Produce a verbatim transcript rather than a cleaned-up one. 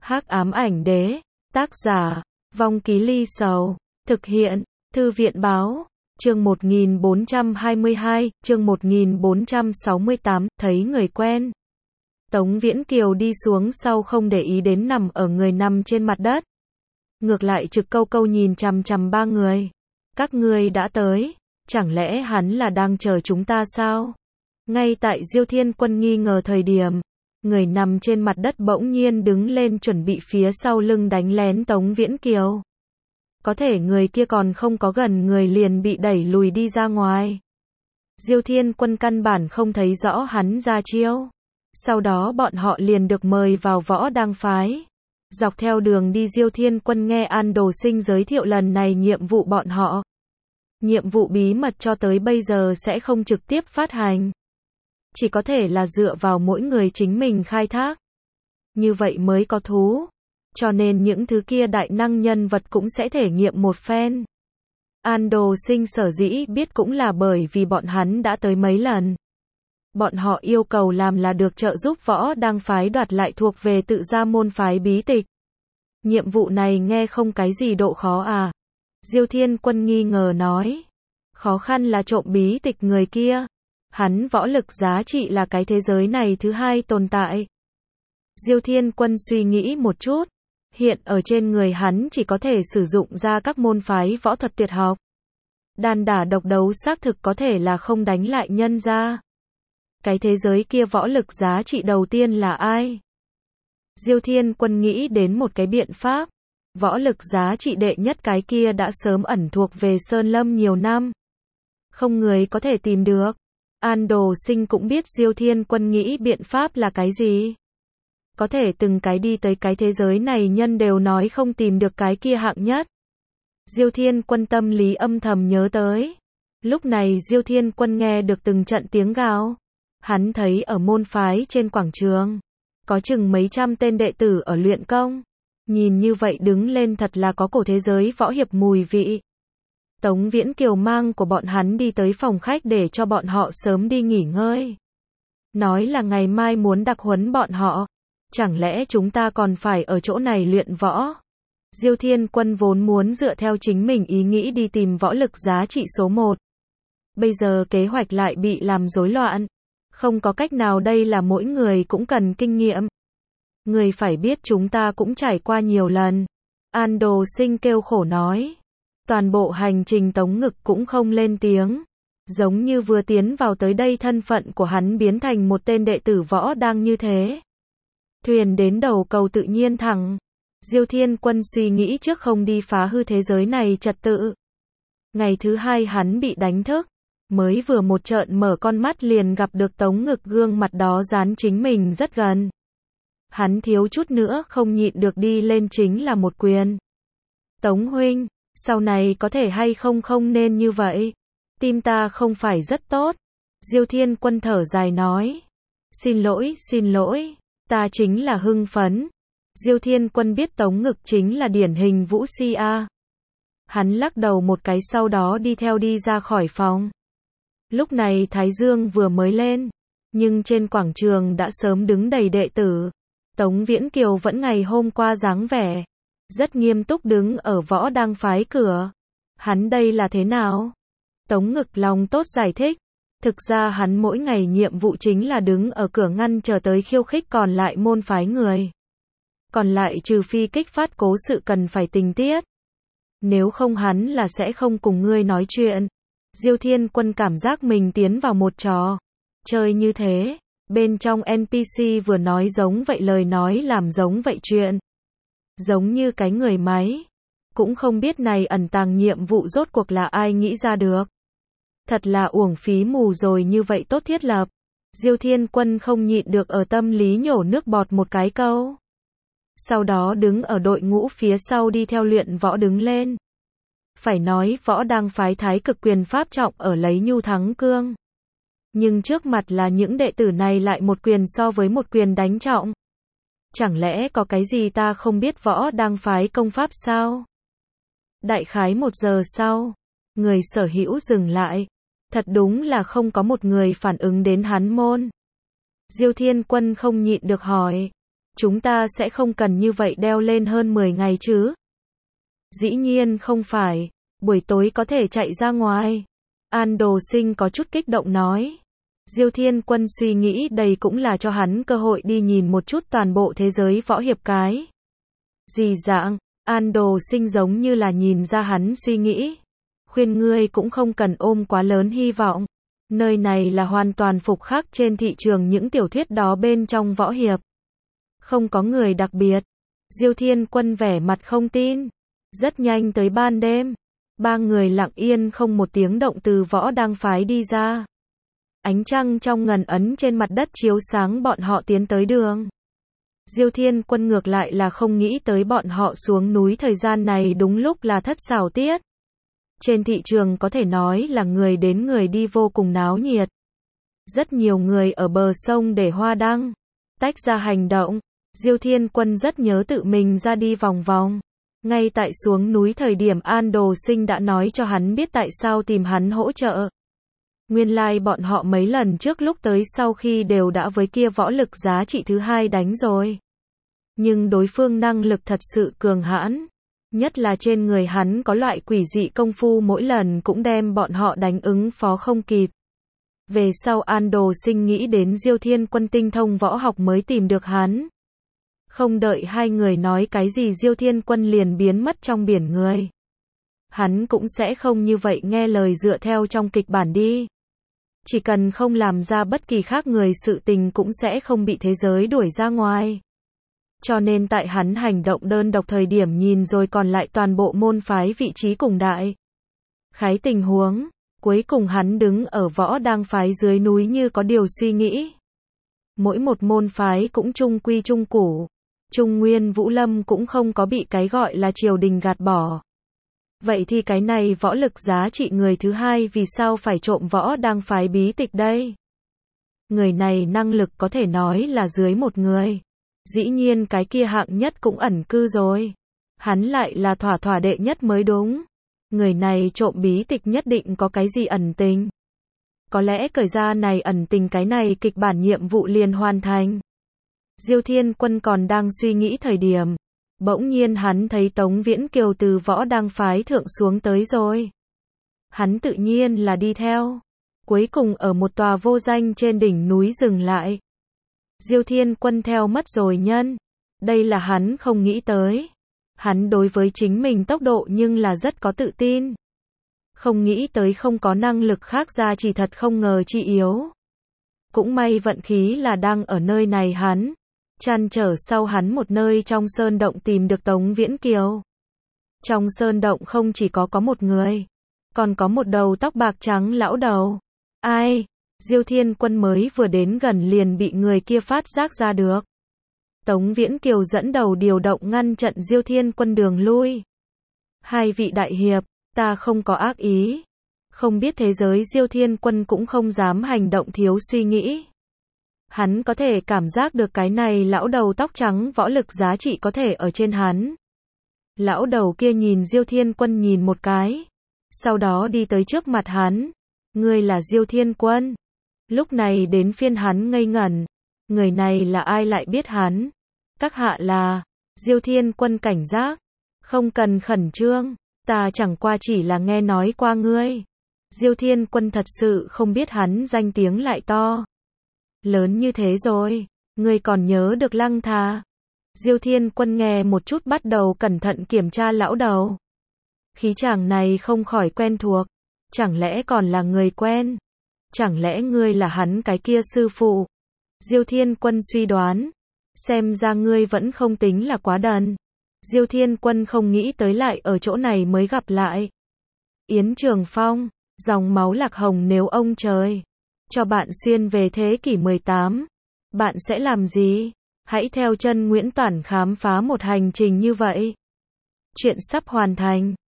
Hắc ám ảnh đế, tác giả, Vong Ký Ly Sầu, thực hiện, Thư viện báo, chương một nghìn bốn trăm hai mươi hai, chương một nghìn bốn trăm sáu mươi tám, thấy người quen. Tống Viễn Kiều đi xuống sau không để ý đến nằm ở người nằm trên mặt đất. Ngược lại trực câu câu nhìn chằm chằm ba người. Các ngươi đã tới, chẳng lẽ hắn là đang chờ chúng ta sao? Ngay tại Diêu Thiên Quân nghi ngờ thời điểm, người nằm trên mặt đất bỗng nhiên đứng lên chuẩn bị phía sau lưng đánh lén Tống Viễn Kiều. Có thể người kia còn không có gần người liền bị đẩy lùi đi ra ngoài. Diêu Thiên Quân căn bản không thấy rõ hắn ra chiêu. Sau đó bọn họ liền được mời vào Võ Đăng phái. Dọc theo đường đi Diêu Thiên Quân nghe An Đồ Sinh giới thiệu lần này nhiệm vụ bọn họ. Nhiệm vụ bí mật cho tới bây giờ sẽ không trực tiếp phát hành. Chỉ có thể là dựa vào mỗi người chính mình khai thác. Như vậy mới có thú. Cho nên những thứ kia đại năng nhân vật cũng sẽ thể nghiệm một phen. An Đồ Sinh sở dĩ biết cũng là bởi vì bọn hắn đã tới mấy lần. Bọn họ yêu cầu làm là được trợ giúp Võ Đăng phái đoạt lại thuộc về tự gia môn phái bí tịch. Nhiệm vụ này nghe không cái gì độ khó à? Diêu Thiên Quân nghi ngờ nói. Khó khăn là trộm bí tịch người kia. Hắn võ lực giá trị là cái thế giới này thứ hai tồn tại. Diêu Thiên Quân suy nghĩ một chút. Hiện ở trên người hắn chỉ có thể sử dụng ra các môn phái võ thuật tuyệt học. Đàn đả độc đấu xác thực có thể là không đánh lại nhân ra. Cái thế giới kia võ lực giá trị đầu tiên là ai? Diêu Thiên Quân nghĩ đến một cái biện pháp. Võ lực giá trị đệ nhất cái kia đã sớm ẩn thuộc về Sơn Lâm nhiều năm. Không người có thể tìm được. An Đồ Sinh cũng biết Diêu Thiên Quân nghĩ biện pháp là cái gì. Có thể từng cái đi tới cái thế giới này nhân đều nói không tìm được cái kia hạng nhất. Diêu Thiên Quân tâm lý âm thầm nhớ tới. Lúc này Diêu Thiên Quân nghe được từng trận tiếng gào. Hắn thấy ở môn phái trên quảng trường. Có chừng mấy trăm tên đệ tử ở luyện công. Nhìn như vậy đứng lên thật là có cổ thế giới võ hiệp mùi vị. Tống Viễn Kiều mang của bọn hắn đi tới phòng khách để cho bọn họ sớm đi nghỉ ngơi. Nói là ngày mai muốn đặc huấn bọn họ. Chẳng lẽ chúng ta còn phải ở chỗ này luyện võ? Diêu Thiên Quân vốn muốn dựa theo chính mình ý nghĩ đi tìm võ lực giá trị số một. Bây giờ kế hoạch lại bị làm rối loạn. Không có cách nào, đây là mỗi người cũng cần kinh nghiệm. Người phải biết chúng ta cũng trải qua nhiều lần. An Đồ Sinh kêu khổ nói. Toàn bộ hành trình Tống Ngực cũng không lên tiếng. Giống như vừa tiến vào tới đây thân phận của hắn biến thành một tên đệ tử võ đang như thế. Thuyền đến đầu cầu tự nhiên thẳng. Diêu Thiên Quân suy nghĩ trước không đi phá hư thế giới này trật tự. Ngày thứ hai hắn bị đánh thức. Mới vừa một trợn mở con mắt liền gặp được Tống Ngực gương mặt đó dán chính mình rất gần. Hắn thiếu chút nữa không nhịn được đi lên chính là một quyền. Tống huynh, sau này có thể hay không không nên như vậy. Tim ta không phải rất tốt. Diêu Thiên Quân thở dài nói. Xin lỗi, xin lỗi, ta chính là hưng phấn. Diêu Thiên Quân biết Tống Ngực chính là điển hình vũ si a. Hắn lắc đầu một cái sau đó đi theo đi ra khỏi phòng. Lúc này Thái Dương vừa mới lên, nhưng trên quảng trường đã sớm đứng đầy đệ tử. Tống Viễn Kiều vẫn ngày hôm qua dáng vẻ, rất nghiêm túc đứng ở Võ Đăng phái cửa. Hắn đây là thế nào? Tống Ngực lòng tốt giải thích. Thực ra hắn mỗi ngày nhiệm vụ chính là đứng ở cửa ngăn chờ tới khiêu khích còn lại môn phái người. Còn lại trừ phi kích phát cố sự cần phải tình tiết. Nếu không hắn là sẽ không cùng ngươi nói chuyện. Diêu Thiên Quân cảm giác mình tiến vào một trò chơi như thế. Bên trong en pê xê vừa nói giống vậy lời nói làm giống vậy chuyện. Giống như cái người máy. Cũng không biết này ẩn tàng nhiệm vụ rốt cuộc là ai nghĩ ra được. Thật là uổng phí mù rồi, như vậy tốt thiết lập. Diêu Thiên Quân không nhịn được ở tâm lý nhổ nước bọt một cái câu. Sau đó đứng ở đội ngũ phía sau đi theo luyện võ đứng lên. Phải nói Võ Đăng phái thái cực quyền pháp trọng ở lấy nhu thắng cương. Nhưng trước mặt là những đệ tử này lại một quyền so với một quyền đánh trọng. Chẳng lẽ có cái gì ta không biết Võ Đăng phái công pháp sao? Đại khái một giờ sau, người sở hữu dừng lại. Thật đúng là không có một người phản ứng đến hắn môn. Diêu Thiên Quân không nhịn được hỏi. Chúng ta sẽ không cần như vậy đeo lên hơn mười ngày chứ? Dĩ nhiên không phải, buổi tối có thể chạy ra ngoài. An Đồ Sinh có chút kích động nói. Diêu Thiên Quân suy nghĩ đây cũng là cho hắn cơ hội đi nhìn một chút toàn bộ thế giới võ hiệp cái. Gì dạng, An Đồ Sinh giống như là nhìn ra hắn suy nghĩ. Khuyên ngươi cũng không cần ôm quá lớn hy vọng. Nơi này là hoàn toàn phục khắc trên thị trường những tiểu thuyết đó bên trong võ hiệp. Không có người đặc biệt. Diêu Thiên Quân vẻ mặt không tin. Rất nhanh tới ban đêm. Ba người lặng yên không một tiếng động từ võ đang phái đi ra. Ánh trăng trong ngần ấn trên mặt đất chiếu sáng bọn họ tiến tới đường. Diêu Thiên Quân ngược lại là không nghĩ tới bọn họ xuống núi thời gian này đúng lúc là thất xảo tiết. Trên thị trường có thể nói là người đến người đi vô cùng náo nhiệt. Rất nhiều người ở bờ sông để hoa đăng. Tách ra hành động. Diêu Thiên Quân rất nhớ tự mình ra đi vòng vòng. Ngay tại xuống núi thời điểm An Đồ Sinh đã nói cho hắn biết tại sao tìm hắn hỗ trợ. Nguyên lai like bọn họ mấy lần trước lúc tới sau khi đều đã với kia võ lực giá trị thứ hai đánh rồi. Nhưng đối phương năng lực thật sự cường hãn. Nhất là trên người hắn có loại quỷ dị công phu mỗi lần cũng đem bọn họ đánh ứng phó không kịp. Về sau An Đồ Sinh nghĩ đến Diêu Thiên Quân tinh thông võ học mới tìm được hắn. Không đợi hai người nói cái gì Diêu Thiên Quân liền biến mất trong biển người. Hắn cũng sẽ không như vậy nghe lời dựa theo trong kịch bản đi. Chỉ cần không làm ra bất kỳ khác người sự tình cũng sẽ không bị thế giới đuổi ra ngoài. Cho nên tại hắn hành động đơn độc thời điểm nhìn rồi còn lại toàn bộ môn phái vị trí cùng đại. Khái tình huống, cuối cùng hắn đứng ở võ đang phái dưới núi như có điều suy nghĩ. Mỗi một môn phái cũng chung quy chung củ. Trung Nguyên Vũ Lâm cũng không có bị cái gọi là triều đình gạt bỏ. Vậy thì cái này võ lực giá trị người thứ hai vì sao phải trộm võ đang phái bí tịch đây? Người này năng lực có thể nói là dưới một người. Dĩ nhiên cái kia hạng nhất cũng ẩn cư rồi. Hắn lại là thỏa thỏa đệ nhất mới đúng. Người này trộm bí tịch nhất định có cái gì ẩn tình. Có lẽ cởi ra này ẩn tình cái này kịch bản nhiệm vụ liền hoàn thành. Diêu Thiên Quân còn đang suy nghĩ thời điểm. Bỗng nhiên hắn thấy Tống Viễn Kiều từ võ đang phái thượng xuống tới rồi. Hắn tự nhiên là đi theo. Cuối cùng ở một tòa vô danh trên đỉnh núi dừng lại. Diêu Thiên Quân theo mất rồi nhân. Đây là hắn không nghĩ tới. Hắn đối với chính mình tốc độ nhưng là rất có tự tin. Không nghĩ tới không có năng lực khác ra chỉ thật không ngờ chi yếu. Cũng may vận khí là đang ở nơi này hắn. Trăn trở sau hắn một nơi trong sơn động tìm được Tống Viễn Kiều. Trong sơn động không chỉ có có một người. Còn có một đầu tóc bạc trắng lão đầu. Ai? Diêu Thiên Quân mới vừa đến gần liền bị người kia phát giác ra được. Tống Viễn Kiều dẫn đầu điều động ngăn chặn Diêu Thiên Quân đường lui. Hai vị đại hiệp, ta không có ác ý. Không biết thế giới Diêu Thiên Quân cũng không dám hành động thiếu suy nghĩ. Hắn có thể cảm giác được cái này lão đầu tóc trắng võ lực giá trị có thể ở trên hắn. Lão đầu kia nhìn Diêu Thiên Quân nhìn một cái. Sau đó đi tới trước mặt hắn. Ngươi là Diêu Thiên Quân. Lúc này đến phiên hắn ngây ngẩn. Người này là ai lại biết hắn? Các hạ là. Diêu Thiên Quân cảnh giác. Không cần khẩn trương. Ta chẳng qua chỉ là nghe nói qua ngươi. Diêu Thiên Quân thật sự không biết hắn danh tiếng lại to. Lớn như thế rồi. Ngươi còn nhớ được Lăng Thà. Diêu Thiên Quân nghe một chút bắt đầu cẩn thận kiểm tra lão đầu. Khí chàng này không khỏi quen thuộc. Chẳng lẽ còn là người quen? Chẳng lẽ ngươi là hắn cái kia sư phụ? Diêu Thiên Quân suy đoán. Xem ra ngươi vẫn không tính là quá đần. Diêu Thiên Quân không nghĩ tới lại ở chỗ này mới gặp lại. Yến Trường Phong, dòng máu lạc hồng nếu ông trời cho bạn xuyên về thế kỷ mười tám, bạn sẽ làm gì? Hãy theo chân Nguyễn Toản khám phá một hành trình như vậy. Chuyện sắp hoàn thành.